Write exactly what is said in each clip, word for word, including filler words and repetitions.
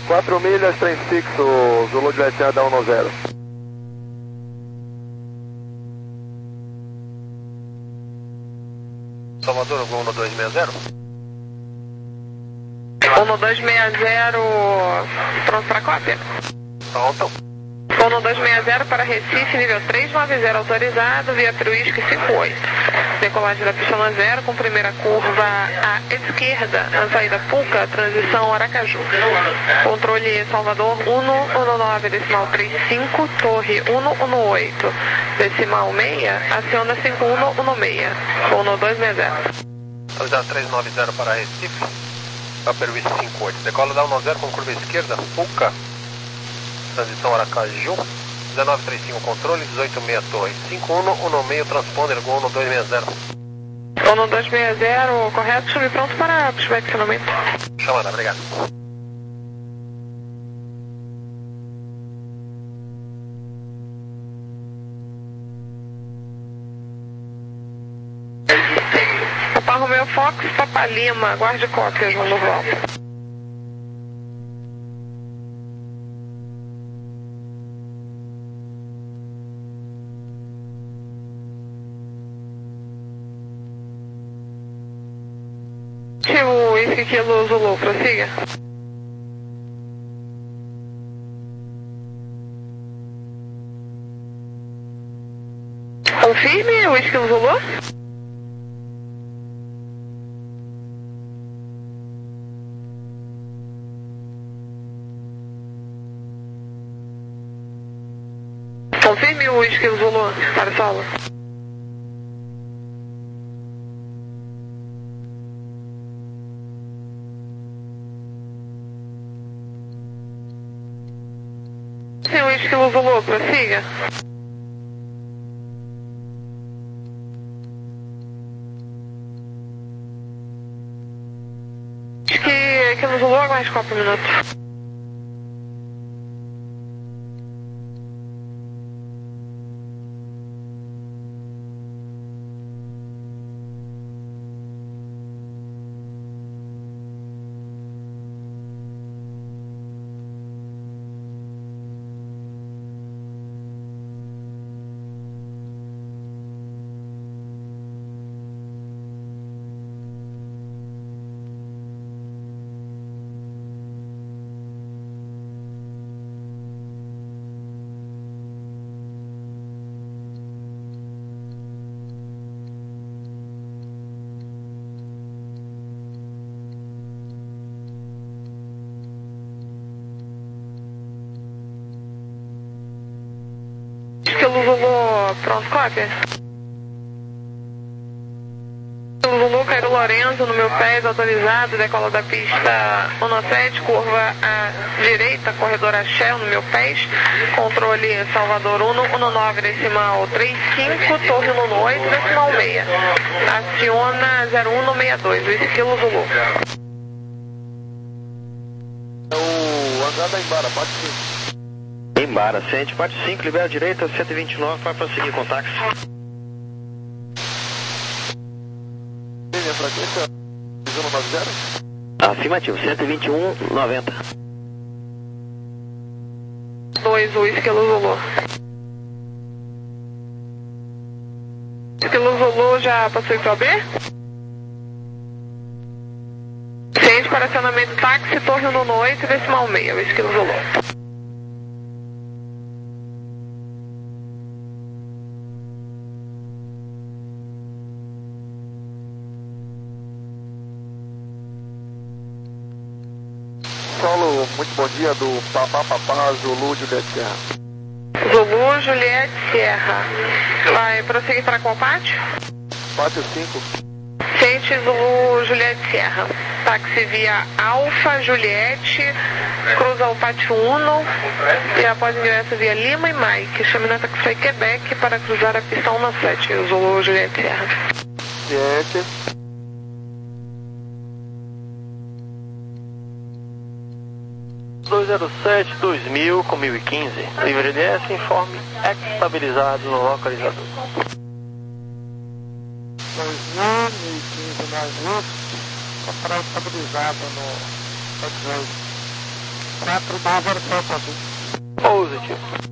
quatro milhas, trem fixo, Zulu Juliette Sierra, dá um no zero. Salvador, Gol um dois seis zero. um dois seis zero, pronto para cópia? Pronto. um dois seis zero para Recife, nível três nove zero autorizado, via Truísque cinco oito. Decolagem da pista no zero, com primeira curva à esquerda, na saída Puca, transição Aracaju. Controle Salvador um um nove, decimal três cinco, Torre um um oito, decimal seis, aciona cinco um um seis, um dois seis zero. Autorizado três nove zero para Recife, Upper West cinco oito. Decola da um zero com curva esquerda, Puca, transição Aracaju, dezenove trinta e cinco controle, dezoito seis torre, cinco um um seis transponder, Gol um dois seis zero. um dois seis zero, correto, chame pronto para pushback acionamento. Chamada, obrigado. Papa Romeo Fox, Papa Lima, aguarde cópia, João Durval. O Whisky Kilo Zulu, prossiga. Confirme o Whisky Kilo Zulu. Confirme o Whisky Kilo Zulu para o solo. Sim, o Whisky Kilo Zulu, prossiga. Whisky Kilo Zulu, aguarde quatro minutos. Lulu, pronto, cópia. Lulu, Cairo Lorenzo, no meu pés, autorizado, decola da pista um sete, curva à direita, corredor Axé, no meu pés, controle Salvador um um nove, decimal três cinco, Torre um oito, decimal seis, aciona zero um seis dois, Esquilo Zulu. É o André da Embara, pode ser. Embara, Cente, parte cinco, libera a direita, cento e vinte e nove, vai prosseguir com táxi. Minha frequência, um nove zero? Afirmativo, cento e vinte e um, noventa. dois, o Esquilo Zulu. Esquilo Zulu já passou para B? Cente para acionamento táxi, Torre um oito, decimal seis, o Esquilo Zulu. Solo, muito bom dia, do Papá Papá Zulu Juliette Sierra. Zulu Juliette Sierra. Vai prosseguir para qual pátio? Pátio cinco. Cente Zulu Juliette Sierra. Táxi via Alfa Juliette, cruza o pátio um e após ingresso via Lima e Mike. Chame na Taxi Quebec para cruzar a pista um sete, Zulu Juliette Sierra. Juliette. dois zero sete, dois mil com mil e quinze. Livre D S, informe estabilizado no localizador. dois mil e quinze mais isso, para estabilizado no localizador. quatro dois zero sete azul. Positivo.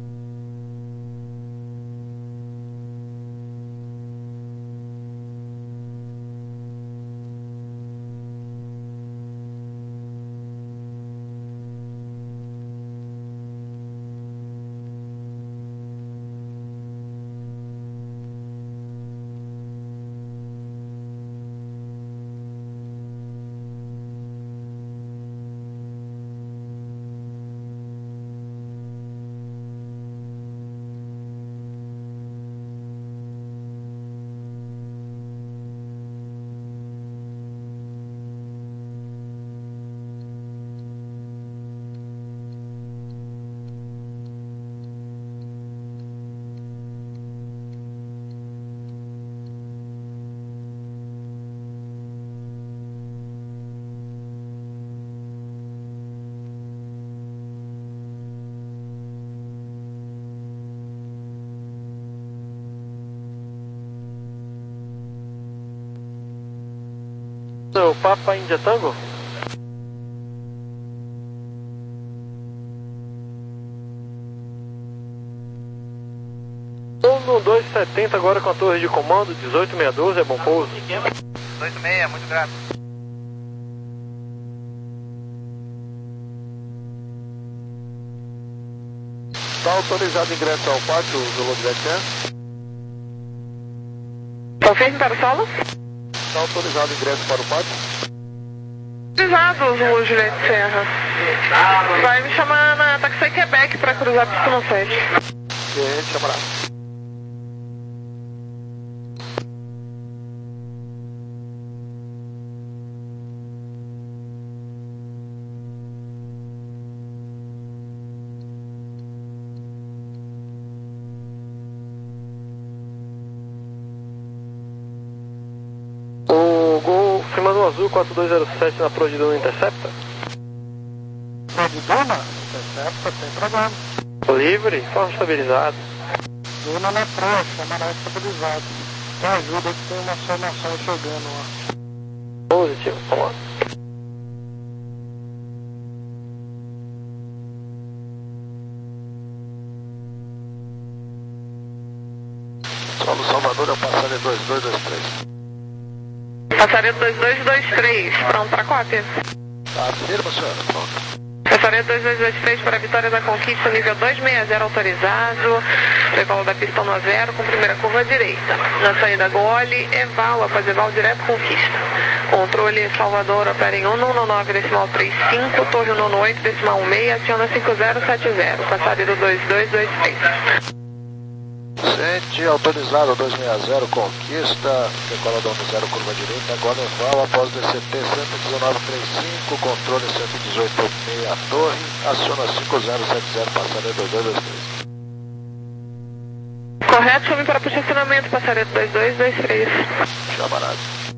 O Papa India Tango? um dois setenta agora com a torre de comando, dezoito seis doze, é bom pouso. dezoito seis, muito grato. Está autorizado ingresso ao pátio, Zulu Juliette. Confirme para o solo. Está autorizado ingresso para o pátio. Autorizado, Zulu Juliette Serra. Vai me chamar na Taxi Quebec para cruzar a pista no sete. Ok, a gente chamará. Firmando azul quatro dois zero sete na proa de Duna Intercepta. Proa de Duna? Intercepta, sem problema. Livre, forma estabilizado. Duna na proa, chamará estabilizado. Me ajuda que tem uma formação chegando lá. Positivo, vamos lá. Solo Salvador, eu passarei dois dois dois três. Passaria dois dois dois três, pronto para cópia. Afirma, senhora, pronto. Passaria dois dois dois três para a Vitória da Conquista, nível dois seis zero autorizado. Decola da pista no zero com primeira curva direita. Na saída Gole, Eval, após Eval direto Conquista. Controle Salvador, opera em um um nove decimal três cinco, torre um oito decimal um seis, aciona cinco zero sete zero. Passaria do dois dois dois três. Sente, autorizado dois seis zero, conquista, decolador no zero, curva direita, agora Eval, após D C T cento e dezenove trinta e cinco, controle cento e dezoito meia torre, aciona cinco zero sete zero, passaria dois dois dois três. Correto, chame para posicionamento, passaria dois dois dois três. Chamarado.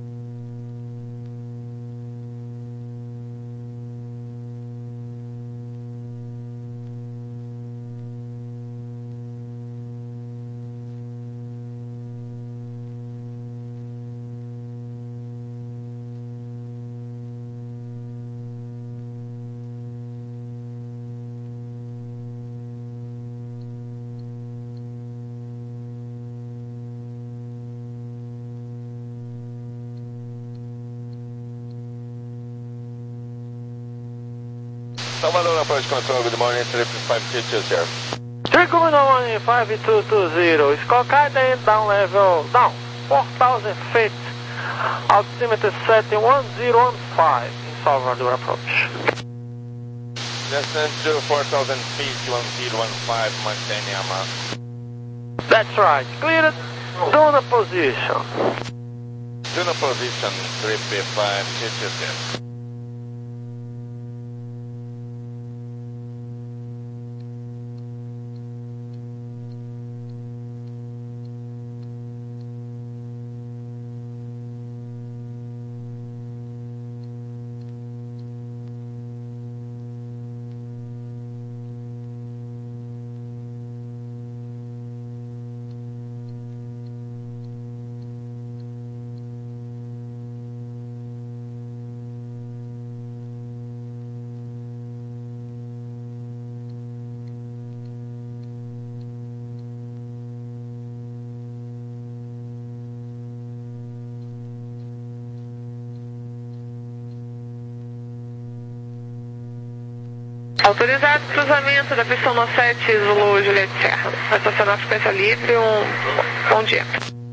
Salvador approach control, good morning, three five two two zero. three one five two two zero, Skokkaiden down level, down, four thousand feet, altimeter setting one zero one five in Salvador approach. Descent to four thousand feet, one zero one five, maintain Yama. That's right, cleared, Duna position. Duna position, three five two two zero. Autorizado cruzamento da pista no sete, Zulu Juliette Serra. Vai estacionar a frequência livre, um bom dia.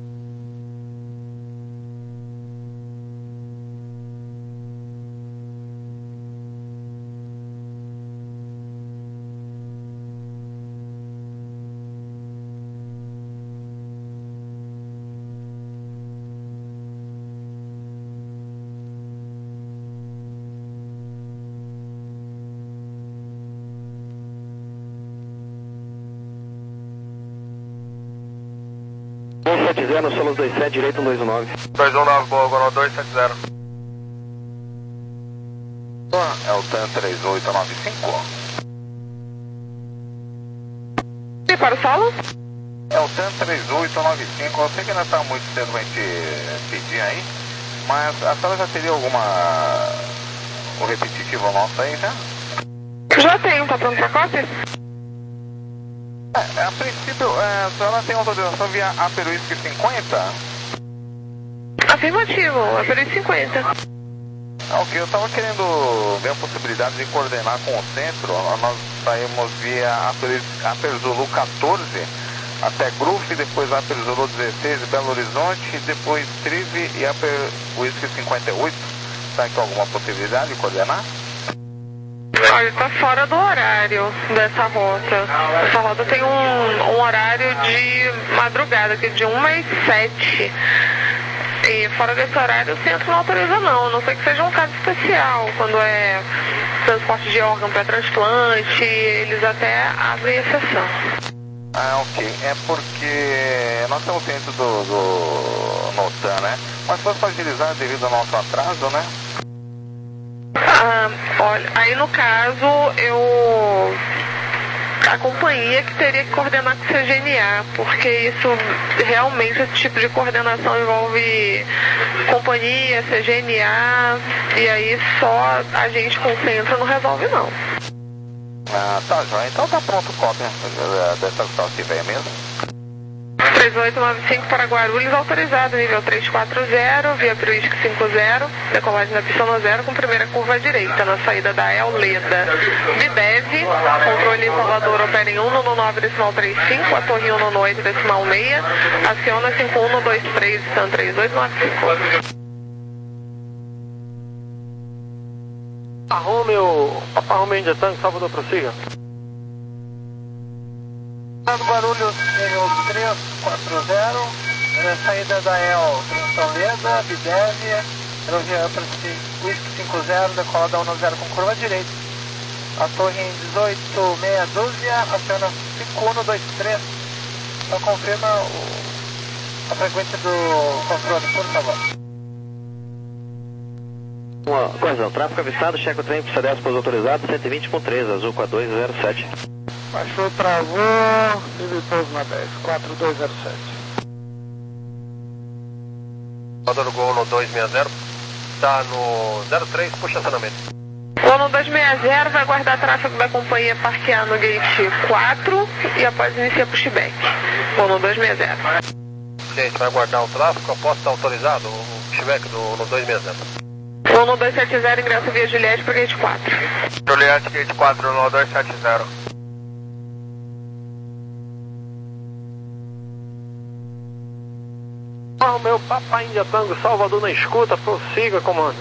dois sete zero, Solos dois sete, direito um dois um nove. dois um nove, boa, Gonal dois sete zero. É o T A M três oito nove cinco. E para o solo? É o T A M três oito nove cinco. Eu sei que ainda está muito cedo pra gente pedir aí, mas a senhora já teria alguma... o repetitivo nosso aí já? Já tenho, tá pronto pra cópia? É, a princípio, é, a senhora tem autorização via Aperuísque cinquenta? Afirmativo, Aperuísque cinquenta. Ah, ok, eu estava querendo ver a possibilidade de coordenar com o centro. Nós saímos via Aperzulu quatorze até Gruf, depois Aperzulu dezesseis de Belo Horizonte, depois Trive e Aperuísque cinquenta e oito. Será que tem alguma possibilidade de coordenar? Olha, tá fora do horário dessa rota. Essa rota tem um, um horário de madrugada, que é de uma às sete. E fora desse horário o centro não autoriza não, a não ser que seja um caso especial, quando é transporte de órgão para transplante, eles até abrem exceção. Ah, ok. É porque nós estamos dentro do, do Notan, né? Mas foi fragilizado devido ao nosso atraso, né? Ah, olha, aí no caso eu... a companhia que teria que coordenar com o C G N A, porque isso realmente, esse tipo de coordenação envolve companhia, C G N A, e aí só a gente com o centro não resolve não. Ah, tá, João. Então tá pronto cópia dessa tal que vem mesmo. três oito nove cinco para Guarulhos, autorizado, nível trezentos e quarenta, via Pruísque cinquenta, decolagem da pista no zero com primeira curva à direita, na saída da Euleda. Bidev, controle Salvador opera em um no nove decimal trinta e cinco, a torre um no oito decimal seis, aciona cinco um no dois três, Stan três oito nove cinco. Romeo, Papa Romeo India Tango, Salvador, prossiga. Guarulhos, nível trezentos e quarenta, é, saída da E L, transição Leda, Bidev, aerovia Whisky cinquenta, decola da um zero com curva direita. A torre em dezoito meia dúzia, aciona cinco um no dois três. Então confirma o, a frequência do controle, por favor. Uma coisa, tráfego avistado, checa o trem, pista dez, pouso autorizado, cento e vinte com três, azul quatro dois zero sete. Baixou, travou, nível pouso na dez, quatro dois zero sete. Salvador Gol no dois seis zero, está no zero três, puxa acionamento. O no dois seis zero vai guardar tráfego da companhia parquear no gate quatro e após iniciar pushback. O no dois seis zero. Gente, vai guardar o tráfego, após estar autorizado o pushback do no dois seis zero. O no dois sete zero ingressa via Juliette para gate quatro. Juliette, gate quatro no dois sete zero. Ah, o meu Papa India Tango, Salvador na escuta, prossiga, comando.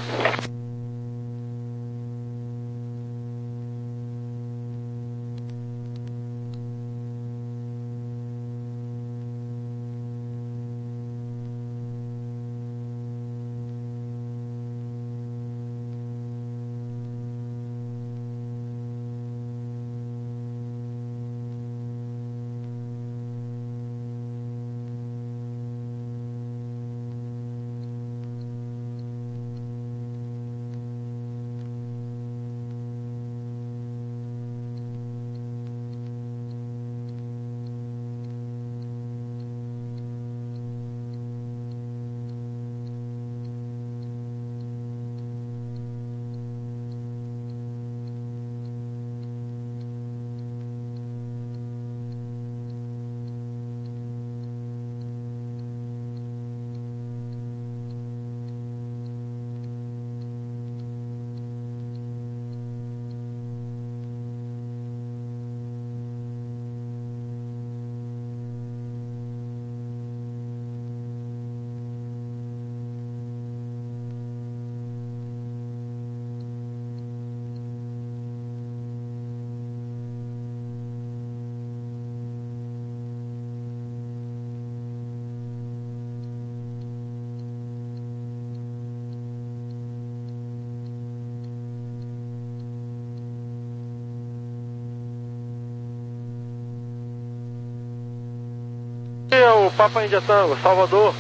cinco, Papa India Tango, Salvador.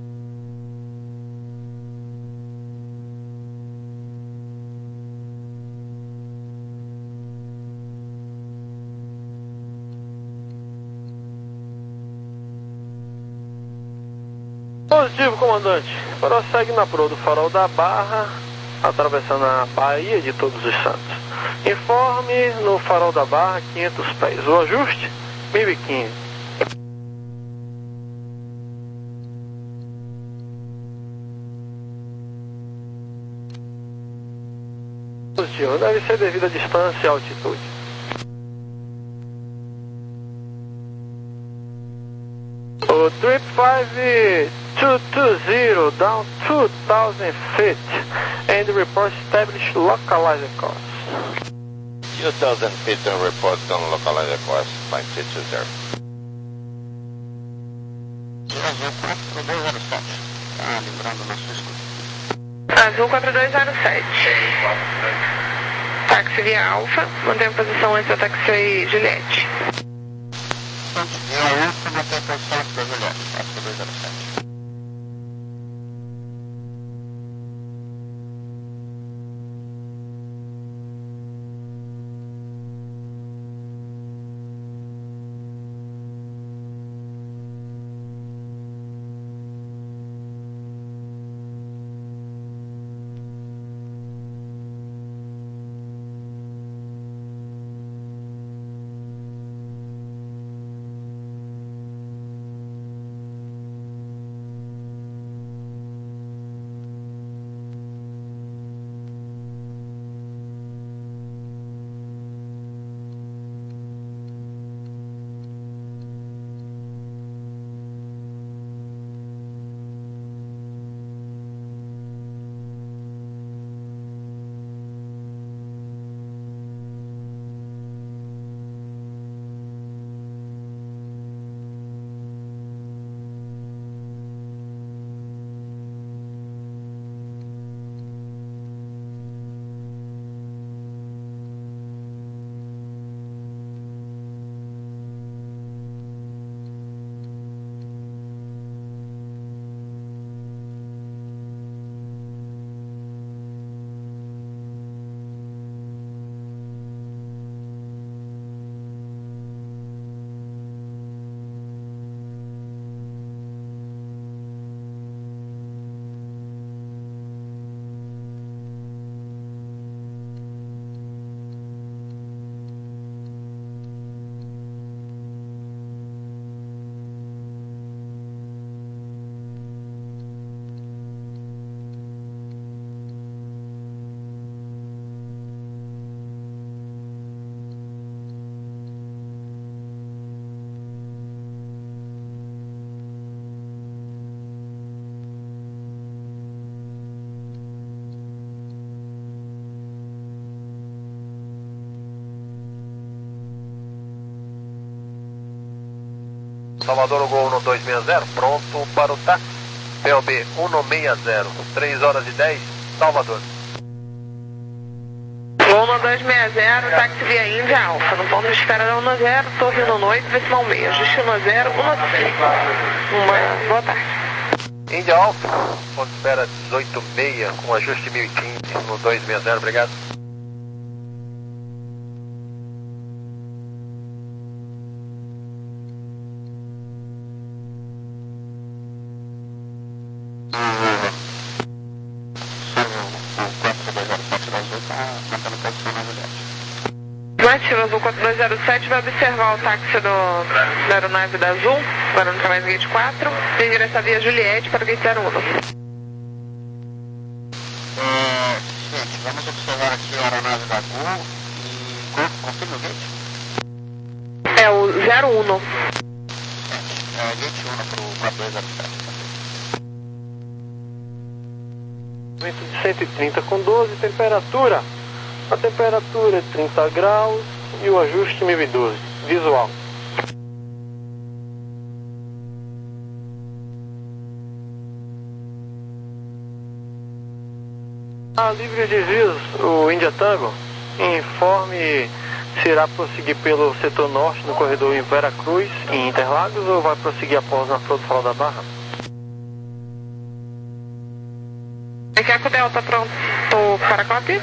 Positivo, comandante. Prossegue na proa do Farol da Barra, atravessando a Baía de Todos os Santos. Informe no Farol da Barra, quinhentos pés. O ajuste, mil e quinze. Positivo, deve ser devido à distância e à altitude. O Trip five two two zero down two thousand feet and report established localizer course. two thousand feet and report on localizer course, five two two zero. Azul quatro dois zero sete. Táxi via Alfa, mantém a posição antes da táxi Juliette. Via Alfa, mantém a posição antes da Juliette, quatro dois zero sete. Salvador Gol um dois seis zero, pronto para o táxi. P O B um seis zero, três horas e dez, Salvador. Gol um dois seis zero, táxi via Índia Alfa, no ponto de espera da um zero, Torre um oito, decimal meio, ajuste um zero, um cinco. Uma boa tarde. Índia Alfa, ponto de espera dezoito seis, com ajuste mil e quinze, no dois seis zero, obrigado. Azul quatro dois zero sete vai observar o táxi do, da aeronave da Azul, parando para mais gate quatro, em direção à via Juliette para o gate zero um. É, gente, vamos observar aqui a aeronave da Gol e confirma o gate? É o zero um. É, gate um para o quatro dois zero sete. Vento de cento e trinta com doze, temperatura. A temperatura é trinta graus e o ajuste mil e doze. Visual. A livre de desvios, o India Tango, informe Se irá prosseguir pelo setor norte do corredor em Veracruz, em Interlagos, ou vai prosseguir após na Flor do Farol da Barra? Mike Eco Delta, pronto para copy.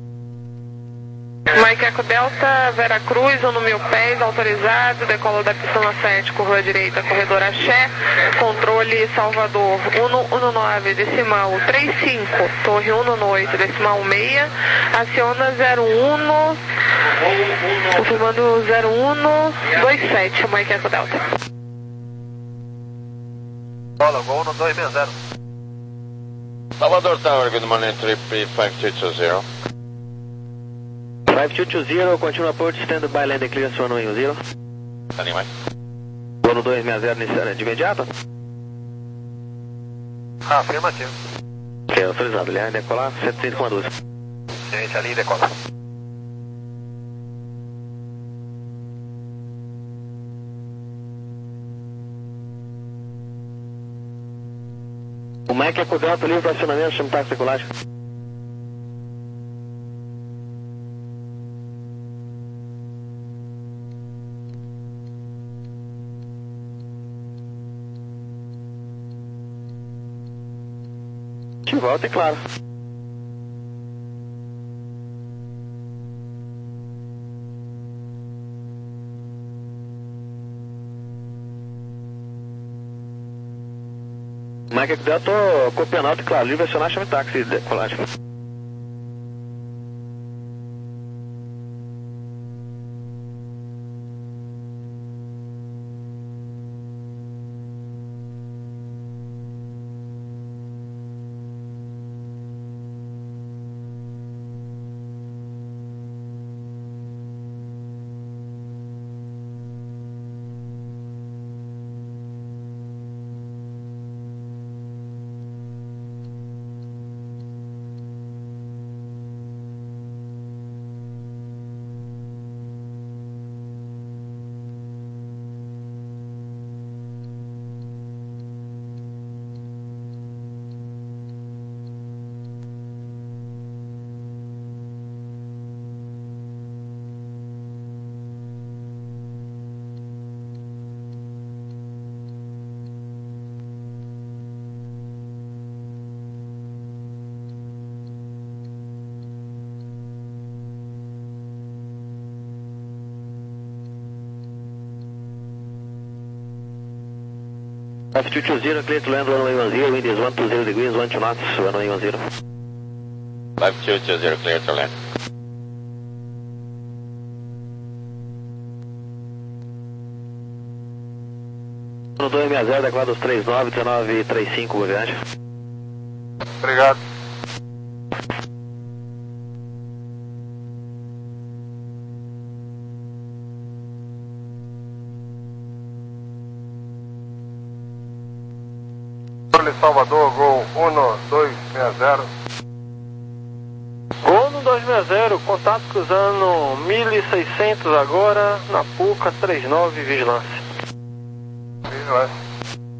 Mike Eco Delta, Veracruz, um no mil pés, autorizado, decola da pista sete, curva direita, corredor Axé, controle Salvador, um um nove, decimal trinta e cinco, torre um oito, decimal seis, aciona zero um, confirmando zero um dois sete, Mike Eco Delta. Bola, gol no dois seis zero. Salvador Tower, good morning, trip five two two zero. five two two zero, continua approach, stand by, landing clear, one one zero. Standing by. Dono dois seis zero, iniciando de imediato. Ah, afirmativo. Ok, autorizado, linha decolar, cento e cinco com doze. Gente, ali decola. O Mike Eco Delta, livre para acionamento, chama táxi decolagem. De volta, é claro. Mike Eco Delta, copiando alto, claro, livre acionar, chama táxi decolagem. five two two zero, clear to land runway one zero, wind is one two zero degrees, one two knots, runway one zero. five two two zero, clear to land. No dois seis zero, declaro dos três nove, dezenove trinta e cinco, boa viagem. Obrigado. Salvador, gol um dois seis zero. Gol no dois seis zero, contato cruzando mil e seiscentos agora, na Puca trinta e nove, vigilância. Vigilância.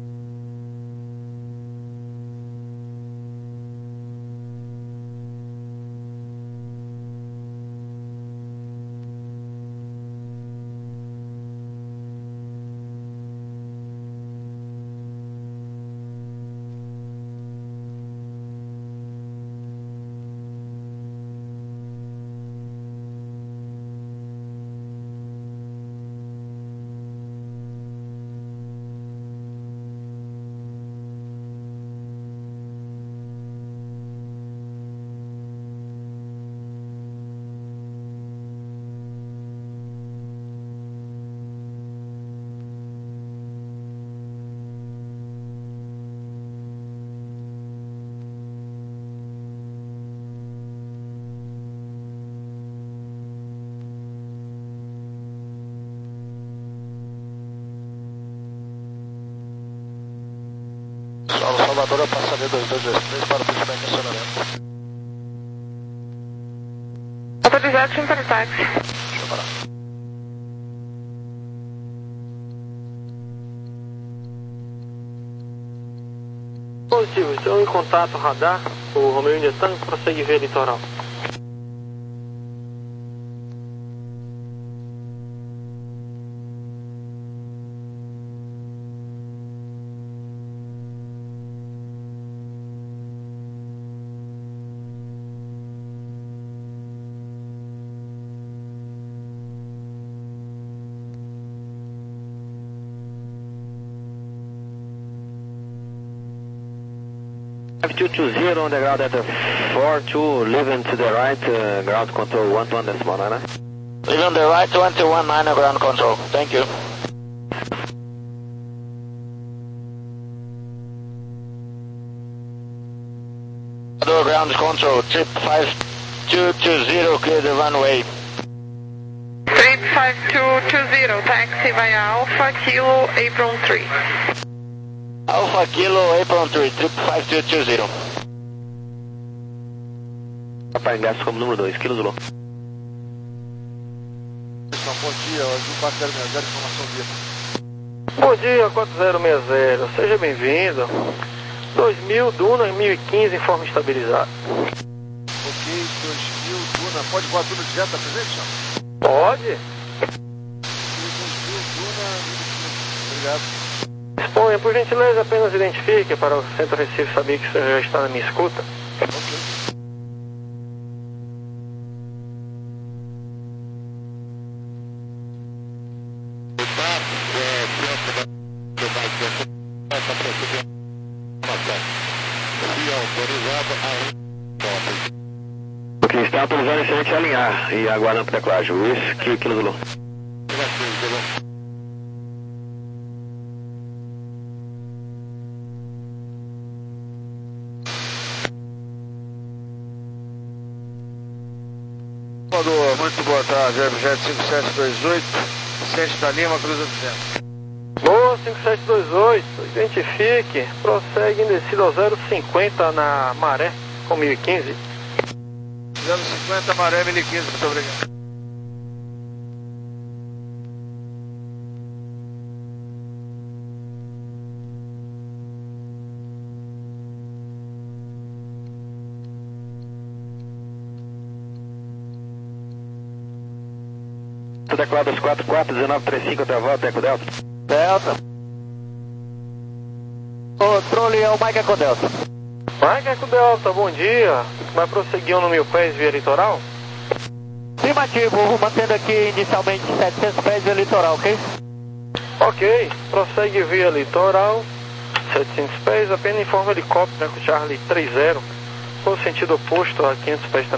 Solo Salvador, eu passaria dois dois dois três para o puxar em acionamento. Autorizado, chama para táxi. Deixa eu parar. Positivo, estão em contato radar, o Romeo India Tango prossegue via litoral. five two two zero on the ground at four two, leaving to the right, uh, ground control one two one decimal nine. Leave on the right, one two one nine ground control. Thank you. Door ground control, trip five two two zero, clear the runway. Trip five two two zero, taxi via Alpha Kilo Apron three. Alpha Kilo Apron three, trip five two two zero. Para ingresso como número dois, Kilo Zulu. Bom dia, Azul quatro zero seis zero, informação via. Bom dia, quatro zero seis zero, seja bem-vindo. dois mil, Duna, mil e quinze, informe estabilizado. Ok, dois mil, Duna, pode voar Duna direto, tá presente, senhor? Pode? dois mil, Duna, mil e quinze, obrigado. Exponha, por gentileza, apenas identifique para o Centro Recife saber que o senhor já está na minha escuta. Ok. Ok, está autorizado excelente a alinhar e aguardando para decolagem. Whisky, Kilo Zulu. Salvador, muito boa tarde, Aerojet cinco sete dois oito, Sete da Lima, Cruza do Centro. Boa, cinco sete dois oito, identifique, prossegue em descida ao zero cinquenta na Maré, com mil e quinze. zero cinquenta, Maré, mil e quinze, muito obrigado. Declar dois quatro quatro, um nove três cinco, até a volta, Eco Delta. Delta. Controle é o Mike Eco Delta. Mike Eco Delta, bom dia. Vai prosseguir no mil pés via litoral? Afirmativo, vou mantendo aqui inicialmente setecentos pés via litoral, ok? Ok, prossegue via litoral, setecentos pés, apenas informa o helicóptero, né, com o Charlie trinta, no sentido oposto a quinhentos pés também.